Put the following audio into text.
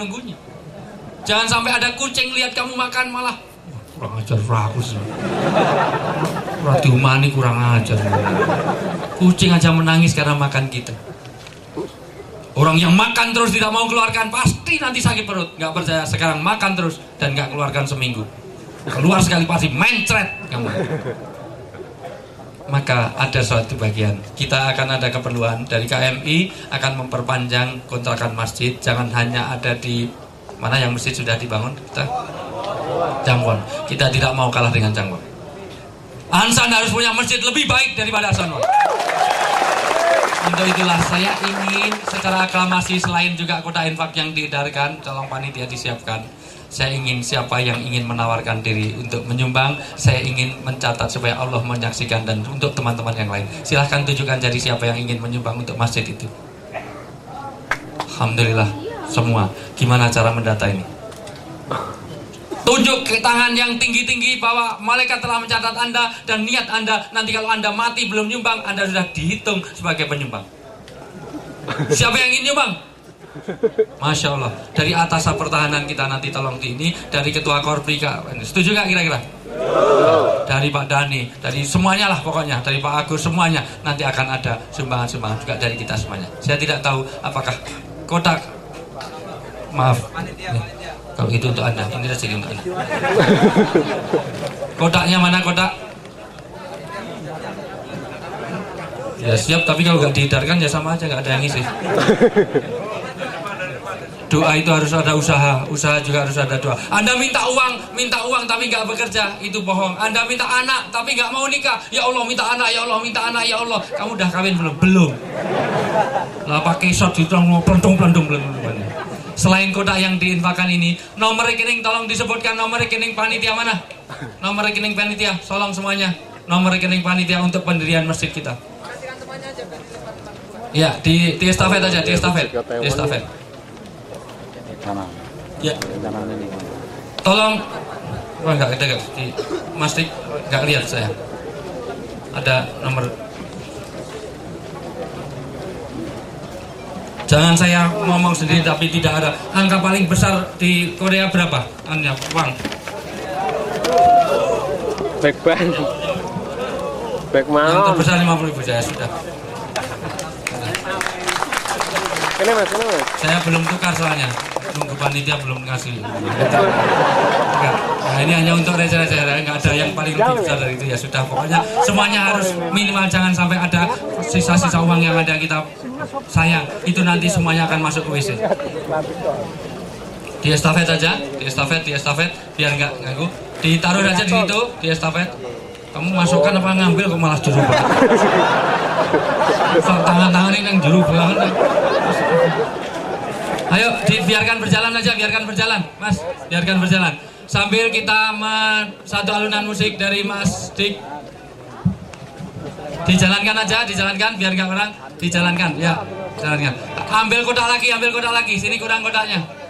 nunggunya. Jangan sampai ada kucing lihat kamu makan malah kurang ajar rakus. Radhiumani kurang ajar. Kucing aja menangis karena makan kita. Orang yang makan terus tidak mau keluarkan pasti nanti sakit perut. Nggak percaya, sekarang makan terus dan nggak keluarkan seminggu. Keluar sekali pasti mencret kamu. Maka ada suatu bagian kita akan ada keperluan dari KMI akan memperpanjang kontrakan masjid. Jangan hanya ada di mana yang masjid sudah dibangun, kita Jangwon. Kita tidak mau kalah dengan Jangwon. Ansan harus punya masjid lebih baik daripada Ansan. Untuk itulah saya ingin secara aklamasi, selain juga kota infak yang diedarkan, tolong panitia disiapkan. Saya ingin siapa yang ingin menawarkan diri untuk menyumbang, saya ingin mencatat supaya Allah menyaksikan, dan untuk teman-teman yang lain silahkan tunjukkan jari siapa yang ingin menyumbang untuk masjid itu. Alhamdulillah semua. Gimana cara mendata ini? Tunjuk ke tangan yang tinggi-tinggi bahwa malaikat telah mencatat Anda dan niat Anda. Nanti kalau Anda mati belum nyumbang, Anda sudah dihitung sebagai penyumbang. Siapa yang ingin nyumbang? Masya Allah. Dari atas pertahanan kita nanti tolong di ini. Dari Ketua Korpri, setuju gak kira-kira? Dari Pak Dani, dari semuanya lah pokoknya, dari Pak Agus, semuanya nanti akan ada sumbangan-sumbangan juga dari kita semuanya. Saya tidak tahu apakah kotak, maaf kalau itu untuk Anda, ini rezeki untuk Anda. Kotaknya mana kotak? Ya siap, tapi kalau nggak diedarkan ya sama aja, nggak ada yang ngisi. Doa itu harus ada usaha, usaha juga harus ada doa. Anda minta uang tapi nggak bekerja, itu bohong. Anda minta anak tapi nggak mau nikah, ya Allah minta anak, ya Allah minta anak, ya Allah. Kamu udah kawin belum? Belum. Lah pakai shot itu pelendung. Selain kotak yang diinfakan ini, nomor rekening tolong disebutkan, nomor rekening panitia mana? Nomor rekening panitia, tolong semuanya. Nomor rekening panitia untuk pendirian masjid kita. Ya, di estafet aja, di estafet. Ya. Tolong, enggak ada di masjid, enggak lihat saya. Ada nomor. Jangan saya ngomong sendiri tapi tidak ada. Angka paling besar di Korea berapa? Anya, uang. Baik bang. Baik malam. Yang terbesar 50.000 saya sudah. Ini mas. Saya belum tukar soalnya. Nunggu panitia belum ngasih. Nah ini hanya untuk receh-receh, nggak ada yang paling lebih besar dari itu ya sudah. Pokoknya semuanya harus minimal, jangan sampai ada sisa-sisa uang yang ada kita sayang. Itu nanti semuanya akan masuk ke WC. Di estafet aja, di estafet biar nggak ganggu. Ditaruh aja di situ, di estafet. Kamu masukkan apa ngambil kok malah juru banget. Tangan-tangan ini yang juru banget. Ayo biarkan berjalan aja, biarkan berjalan, Mas, biarkan berjalan. Sambil kita satu alunan musik dari Mas Dik. Dijalankan aja, dijalankan biar nggak orang, dijalankan, ya, jalankan. Ambil kotak lagi, sini kurang kotaknya.